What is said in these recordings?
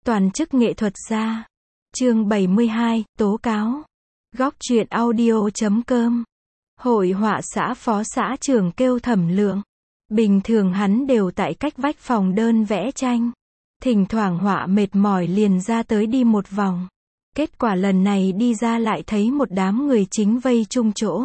Toàn chức nghệ thuật gia. Chương 72, tố cáo. Góc truyện audio.com. Hội họa xã phó xã trưởng kêu Thẩm Lượng. Bình thường hắn đều tại cách vách phòng đơn vẽ tranh. Thỉnh thoảng họa mệt mỏi liền ra tới đi một vòng. Kết quả lần này đi ra lại thấy một đám người chính vây chung chỗ.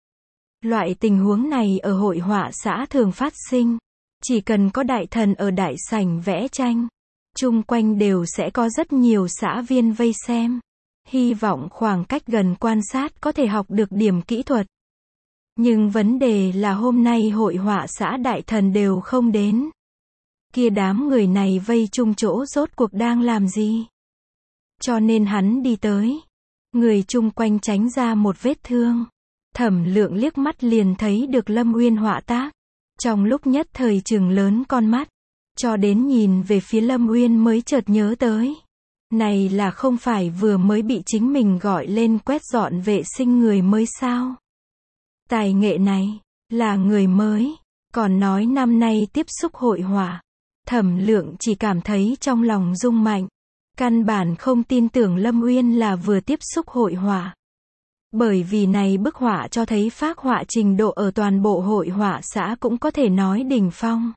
Loại tình huống này ở hội họa xã thường phát sinh. Chỉ cần có đại thần ở đại sảnh vẽ tranh, chung quanh đều sẽ có rất nhiều xã viên vây xem. Hy vọng khoảng cách gần quan sát có thể học được điểm kỹ thuật. Nhưng vấn đề là hôm nay hội họa xã đại thần đều không đến. Kia đám người này vây chung chỗ rốt cuộc đang làm gì? Cho nên hắn đi tới. Người chung quanh tránh ra một vết thương. Thẩm Lượng liếc mắt liền thấy được Lâm Uyên họa tác. Trong lúc nhất thời trừng lớn con mắt. Cho đến nhìn về phía Lâm Uyên mới chợt nhớ tới. Này là không phải vừa mới bị chính mình gọi lên quét dọn vệ sinh người mới sao? Tài nghệ này, là người mới, còn nói năm nay tiếp xúc hội họa. Thẩm Lượng chỉ cảm thấy trong lòng rung mạnh. Căn bản không tin tưởng Lâm Uyên là vừa tiếp xúc hội họa. Bởi vì này bức họa cho thấy phác họa trình độ ở toàn bộ hội họa xã cũng có thể nói đỉnh phong.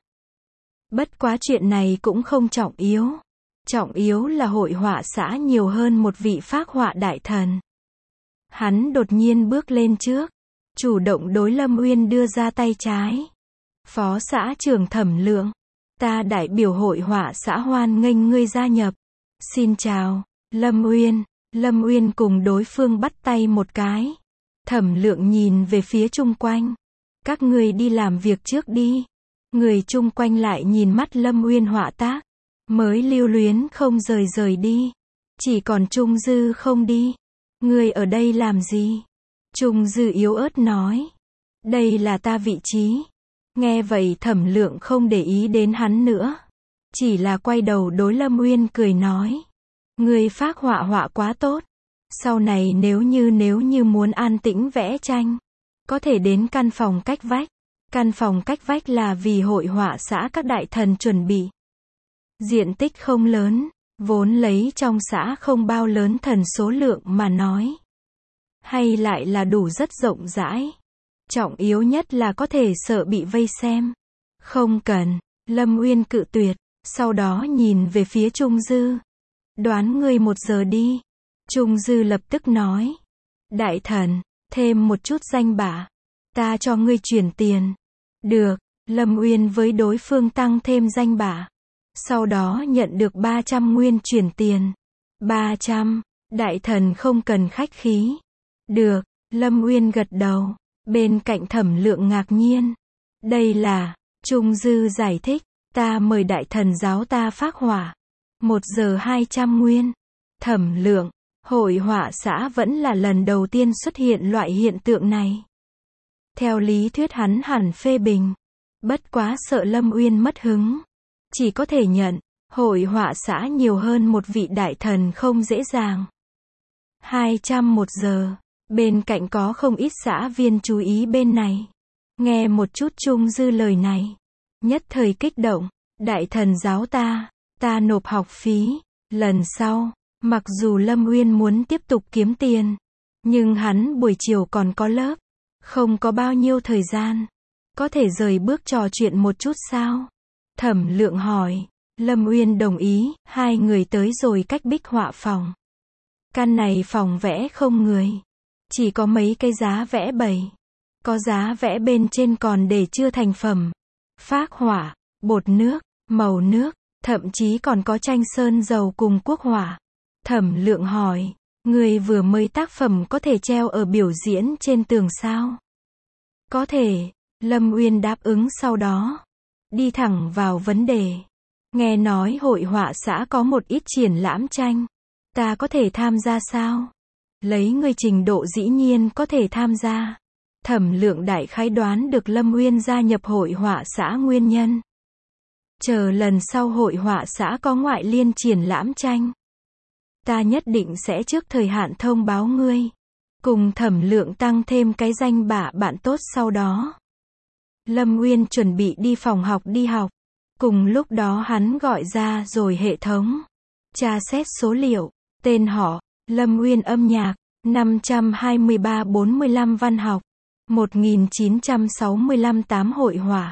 Bất quá chuyện này cũng không trọng yếu. Trọng yếu là hội họa xã nhiều hơn một vị phác họa đại thần. Hắn đột nhiên bước lên trước, chủ động đối Lâm Uyên đưa ra tay trái. Phó xã trưởng Thẩm Lượng, ta đại biểu hội họa xã hoan nghênh ngươi gia nhập. Xin chào, Lâm Uyên. Lâm Uyên cùng đối phương bắt tay một cái. Thẩm Lượng nhìn về phía chung quanh. Các ngươi đi làm việc trước đi. Người chung quanh lại nhìn mắt Lâm Uyên họa tác. Mới lưu luyến không rời đi. Chỉ còn Trung Dư không đi. Ngươi ở đây làm gì? Trung Dư yếu ớt nói. Đây là ta vị trí. Nghe vậy Thẩm Lượng không để ý đến hắn nữa. Chỉ là quay đầu đối Lâm Uyên cười nói. Ngươi phác họa họa quá tốt. Sau này nếu như muốn an tĩnh vẽ tranh, có thể đến căn phòng cách vách. Căn phòng cách vách là vì hội họa xã các đại thần chuẩn bị. Diện tích không lớn, vốn lấy trong xã không bao lớn thần số lượng mà nói. Hay lại là đủ rất rộng rãi. Trọng yếu nhất là có thể sợ bị vây xem. Không cần, Lâm Uyên cự tuyệt, sau đó nhìn về phía Trung Dư. Đoán ngươi 1 giờ đi. Trung Dư lập tức nói. Đại thần, thêm một chút danh bạ. Ta cho ngươi chuyển tiền. Được, Lâm Uyên với đối phương tăng thêm danh bạ. Sau đó nhận được 300 nguyên chuyển tiền. 300, đại thần không cần khách khí. Được, Lâm Uyên gật đầu. Bên cạnh Thẩm Lượng ngạc nhiên. Đây là, Trung Dư giải thích, ta mời đại thần giáo ta phác họa. 1 giờ 200 nguyên. Thẩm Lượng, hội họa xã vẫn là lần đầu tiên xuất hiện loại hiện tượng này. Theo lý thuyết hắn hẳn phê bình. Bất quá sợ Lâm Uyên mất hứng. Chỉ có thể nhận, hội họa xã nhiều hơn một vị đại thần không dễ dàng. 200 1 giờ. Bên cạnh có không ít xã viên chú ý bên này. Nghe một chút Trung Dư lời này. Nhất thời kích động. Đại thần giáo ta nộp học phí. Lần sau, mặc dù Lâm Uyên muốn tiếp tục kiếm tiền. Nhưng hắn buổi chiều còn có lớp. Không có bao nhiêu thời gian. Có thể rời bước trò chuyện một chút sao? Thẩm Lượng hỏi. Lâm Uyên đồng ý. Hai người tới rồi cách bích họa phòng. Căn này phòng vẽ không người. Chỉ có mấy cái giá vẽ bày. Có giá vẽ bên trên còn để chưa thành phẩm. Phác họa, bột nước, màu nước, thậm chí còn có tranh sơn dầu cùng quốc họa. Thẩm Lượng hỏi. Người vừa mới tác phẩm có thể treo ở biểu diễn trên tường sao? Có thể. Lâm Uyên đáp ứng sau đó. Đi thẳng vào vấn đề. Nghe nói hội họa xã có một ít triển lãm tranh. Ta có thể tham gia sao? Lấy người trình độ dĩ nhiên có thể tham gia. Thẩm Lượng đại khái đoán được Lâm Uyên gia nhập hội họa xã nguyên nhân. Chờ lần sau hội họa xã có ngoại liên triển lãm tranh. Ta nhất định sẽ trước thời hạn thông báo ngươi. Cùng Thẩm Lượng tăng thêm cái danh bạ bạn tốt sau đó. Lâm Uyên chuẩn bị đi phòng học đi học. Cùng lúc đó hắn gọi ra rồi hệ thống. Tra xét số liệu. Tên họ, Lâm Uyên âm nhạc, 523-45 văn học, 1965 8 hội họa,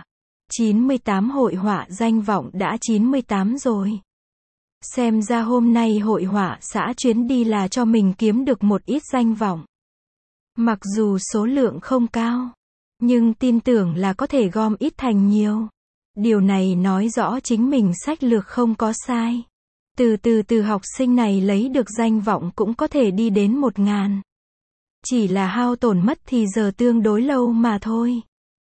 98 hội họa danh vọng đã 98 rồi. Xem ra hôm nay hội họa xã chuyến đi là cho mình kiếm được một ít danh vọng. Mặc dù số lượng không cao, nhưng tin tưởng là có thể gom ít thành nhiều. Điều này nói rõ chính mình sách lược không có sai. Từ học sinh này lấy được danh vọng cũng có thể đi đến 1000. Chỉ là hao tổn mất thì giờ tương đối lâu mà thôi.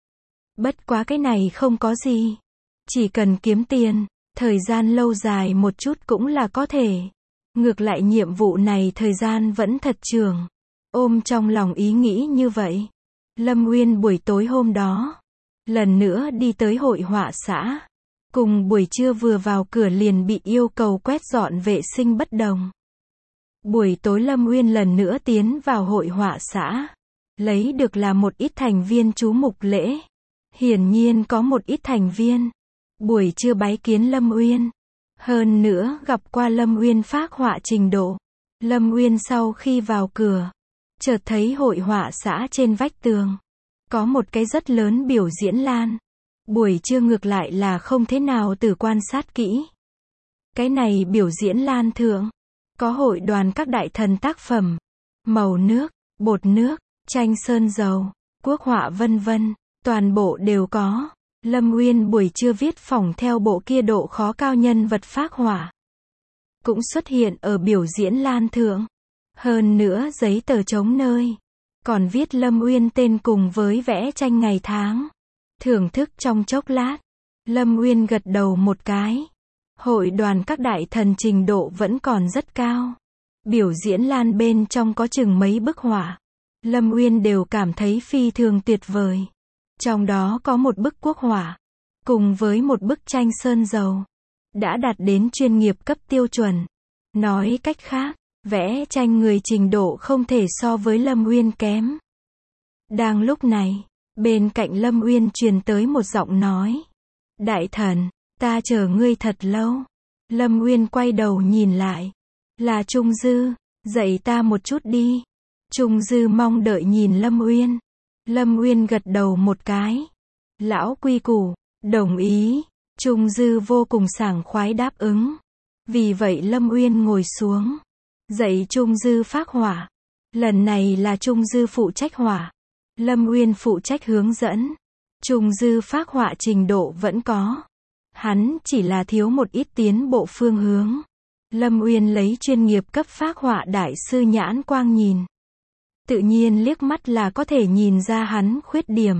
Bất quá cái này không có gì. Chỉ cần kiếm tiền, thời gian lâu dài một chút cũng là có thể. Ngược lại nhiệm vụ này thời gian vẫn thật trường. Ôm trong lòng ý nghĩ như vậy. Lâm Uyên buổi tối hôm đó, lần nữa đi tới hội họa xã. Cùng buổi trưa vừa vào cửa liền bị yêu cầu quét dọn vệ sinh bất đồng. Buổi tối Lâm Uyên lần nữa tiến vào hội họa xã. Lấy được là một ít thành viên chú mục lễ. Hiển nhiên có một ít thành viên. Buổi trưa bái kiến Lâm Uyên. Hơn nữa gặp qua Lâm Uyên phác họa trình độ. Lâm Uyên sau khi vào cửa, chợt thấy hội họa xã trên vách tường. Có một cái rất lớn biểu diễn lan. Buổi trưa ngược lại là không thế nào từ quan sát kỹ. Cái này biểu diễn lan thượng. Có hội đoàn các đại thần tác phẩm. Màu nước, bột nước, tranh sơn dầu, quốc họa vân vân. Toàn bộ đều có. Lâm Uyên buổi trưa viết phỏng theo bộ kia độ khó cao nhân vật phác họa. Cũng xuất hiện ở biểu diễn lan thượng. Hơn nữa giấy tờ trống nơi. Còn viết Lâm Uyên tên cùng với vẽ tranh ngày tháng. Thưởng thức trong chốc lát. Lâm Uyên gật đầu một cái. Hội đoàn các đại thần trình độ vẫn còn rất cao. Biểu diễn lan bên trong có chừng mấy bức họa. Lâm Uyên đều cảm thấy phi thường tuyệt vời. Trong đó có một bức quốc họa. Cùng với một bức tranh sơn dầu. Đã đạt đến chuyên nghiệp cấp tiêu chuẩn. Nói cách khác, vẽ tranh người trình độ không thể so với Lâm Uyên kém. Đang lúc này, bên cạnh Lâm Uyên truyền tới một giọng nói. Đại thần, ta chờ ngươi thật lâu. Lâm Uyên quay đầu nhìn lại. Là Trung Dư, dạy ta một chút đi. Trung Dư mong đợi nhìn Lâm Uyên. Lâm Uyên gật đầu một cái. Lão quy củ, đồng ý. Trung Dư vô cùng sảng khoái đáp ứng. Vì vậy Lâm Uyên ngồi xuống. Dạy Trung Dư phác họa. Lần này là Trung Dư phụ trách họa. Lâm Uyên phụ trách hướng dẫn. Trung Dư phác họa trình độ vẫn có. Hắn chỉ là thiếu một ít tiến bộ phương hướng. Lâm Uyên lấy chuyên nghiệp cấp phác họa đại sư nhãn quang nhìn. Tự nhiên liếc mắt là có thể nhìn ra hắn khuyết điểm.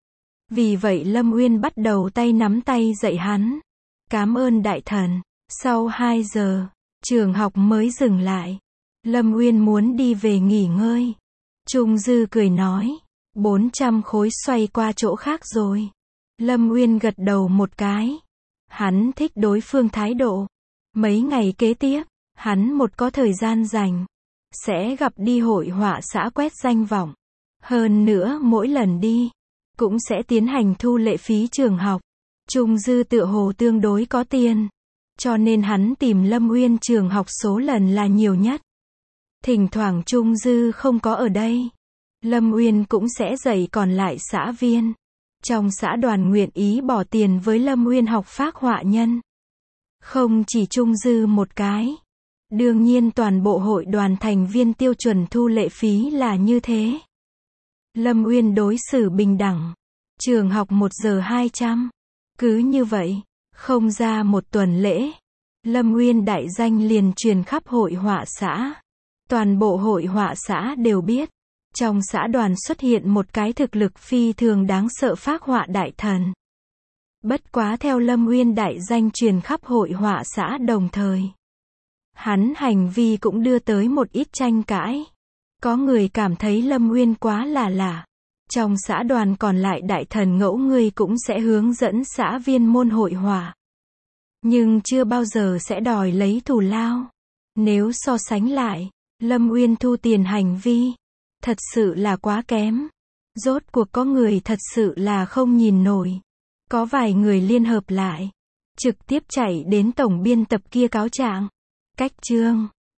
Vì vậy Lâm Uyên bắt đầu tay nắm tay dạy hắn. Cảm ơn đại thần. Sau 2 giờ, trường học mới dừng lại. Lâm Uyên muốn đi về nghỉ ngơi. Trung Dư cười nói. 400 khối xoay qua chỗ khác rồi. Lâm Uyên gật đầu một cái. Hắn thích đối phương thái độ. Mấy ngày kế tiếp, hắn một có thời gian rảnh. Sẽ gặp đi hội họa xã quét danh vọng. Hơn nữa mỗi lần đi, cũng sẽ tiến hành thu lệ phí trường học. Trung Dư tựa hồ tương đối có tiền. Cho nên hắn tìm Lâm Uyên trường học số lần là nhiều nhất. Thỉnh thoảng Trung Dư không có ở đây. Lâm Uyên cũng sẽ dạy còn lại xã viên. Trong xã đoàn nguyện ý bỏ tiền với Lâm Uyên học phác họa nhân. Không chỉ Trung Dư một cái. Đương nhiên toàn bộ hội đoàn thành viên tiêu chuẩn thu lệ phí là như thế. Lâm Uyên đối xử bình đẳng. Trường học 1 giờ 200. Cứ như vậy, không ra một tuần lễ. Lâm Uyên đại danh liền truyền khắp hội họa xã. Toàn bộ hội họa xã đều biết. Trong xã đoàn xuất hiện một cái thực lực phi thường đáng sợ phác họa đại thần. Bất quá theo Lâm Uyên đại danh truyền khắp hội họa xã đồng thời. Hắn hành vi cũng đưa tới một ít tranh cãi. Có người cảm thấy Lâm Uyên quá là lạ. Trong xã đoàn còn lại đại thần ngẫu người cũng sẽ hướng dẫn xã viên môn hội họa. Nhưng chưa bao giờ sẽ đòi lấy thù lao. Nếu so sánh lại, Lâm Uyên thu tiền hành vi. Thật sự là quá kém. Rốt cuộc có người thật sự là không nhìn nổi. Có vài người liên hợp lại. Trực tiếp chạy đến tổng biên tập kia cáo trạng. Cách chương